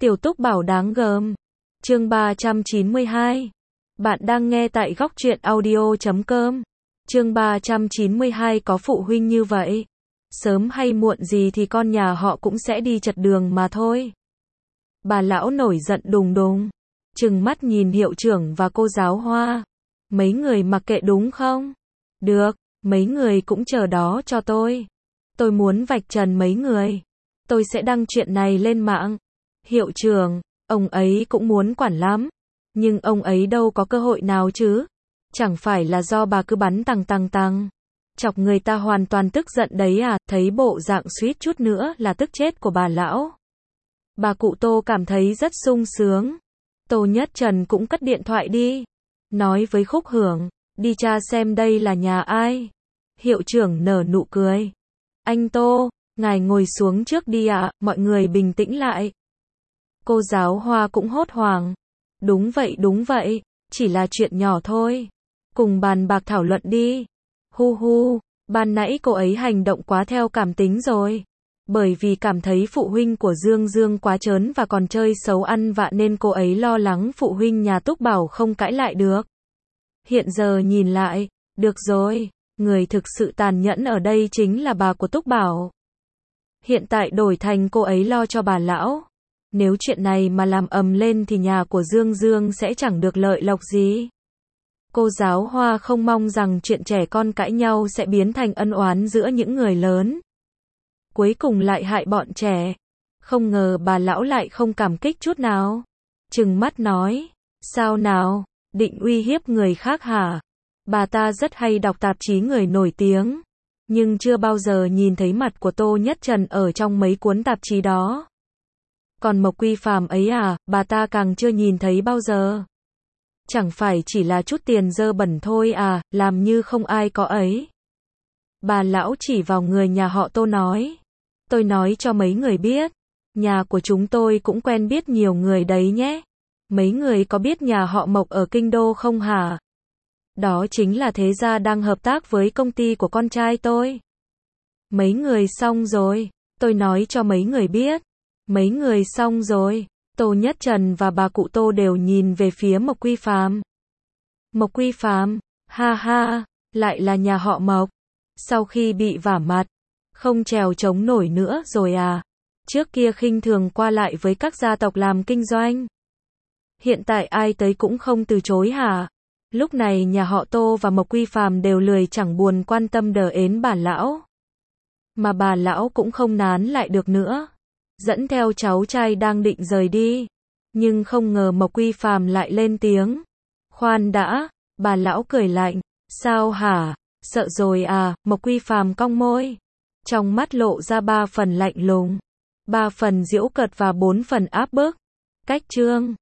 Tiểu Túc Bảo đáng gờm. Chương 392. Bạn đang nghe tại góc truyện audio.com. Chương 392 có phụ huynh như vậy. Sớm hay muộn gì thì con nhà họ cũng sẽ đi chật đường mà thôi. Bà lão nổi giận đùng đùng. Trừng mắt nhìn hiệu trưởng và cô giáo Hoa. Mấy người mặc kệ đúng không? Được, mấy người cũng chờ đó cho tôi. Tôi muốn vạch trần mấy người. Tôi sẽ đăng chuyện này lên mạng. Hiệu trưởng, ông ấy cũng muốn quản lắm. Nhưng ông ấy đâu có cơ hội nào chứ. Chẳng phải là do bà cứ bắn tăng. Chọc người ta hoàn toàn tức giận đấy à, thấy bộ dạng suýt chút nữa là tức chết của bà lão. Bà cụ Tô cảm thấy rất sung sướng. Tô Nhất Trần cũng cất điện thoại đi. Nói với Khúc Hưởng, đi tra xem đây là nhà ai. Hiệu trưởng nở nụ cười. Anh Tô, ngài ngồi xuống trước đi ạ, mọi người bình tĩnh lại. Cô giáo Hoa cũng hốt hoảng. Đúng vậy, chỉ là chuyện nhỏ thôi. Cùng bàn bạc thảo luận đi. Hu, ban nãy cô ấy hành động quá theo cảm tính rồi. Bởi vì cảm thấy phụ huynh của Dương quá trớn và còn chơi xấu ăn vạ nên cô ấy lo lắng phụ huynh nhà Túc Bảo không cãi lại được. Hiện giờ nhìn lại, được rồi, người thực sự tàn nhẫn ở đây chính là bà của Túc Bảo. Hiện tại đổi thành cô ấy lo cho bà lão. Nếu chuyện này mà làm ầm lên thì nhà của Dương sẽ chẳng được lợi lộc gì. Cô giáo Hoa không mong rằng chuyện trẻ con cãi nhau sẽ biến thành ân oán giữa những người lớn. Cuối cùng lại hại bọn trẻ. Không ngờ bà lão lại không cảm kích chút nào. Trừng mắt nói, sao nào, định uy hiếp người khác hả? Bà ta rất hay đọc tạp chí người nổi tiếng. Nhưng chưa bao giờ nhìn thấy mặt của Tô Nhất Trần ở trong mấy cuốn tạp chí đó. Còn Mộc Quy Phàm ấy à, bà ta càng chưa nhìn thấy bao giờ. Chẳng phải chỉ là chút tiền dơ bẩn thôi à, làm như không ai có ấy. Bà lão chỉ vào người nhà họ Tô nói. Tôi nói cho mấy người biết. Nhà của chúng tôi cũng quen biết nhiều người đấy nhé. Mấy người có biết nhà họ Mộc ở Kinh Đô không hả? Đó chính là thế gia đang hợp tác với công ty của con trai tôi. Mấy người xong rồi. Tôi nói cho mấy người biết. Mấy người xong rồi. Tô Nhất Trần và bà cụ Tô đều nhìn về phía Mộc Quy Phàm. Mộc Quy Phàm, ha, lại là nhà họ Mộc. Sau khi bị vả mặt, không trèo chống nổi nữa rồi à? Trước kia khinh thường qua lại với các gia tộc làm kinh doanh. Hiện tại ai tới cũng không từ chối hả? Lúc này nhà họ Tô và Mộc Quy Phàm đều lười chẳng buồn quan tâm đờ ến bà lão. Mà bà lão cũng không nán lại được nữa. Dẫn theo cháu trai đang định rời đi. Nhưng không ngờ Mộc Quy Phàm lại lên tiếng. Khoan đã, bà lão cười lạnh. Sao hả? Sợ rồi à? Mộc Quy Phàm cong môi. Trong mắt lộ ra 3 phần lạnh lùng, 3 phần giễu cợt và 4 phần áp bức. Cách chương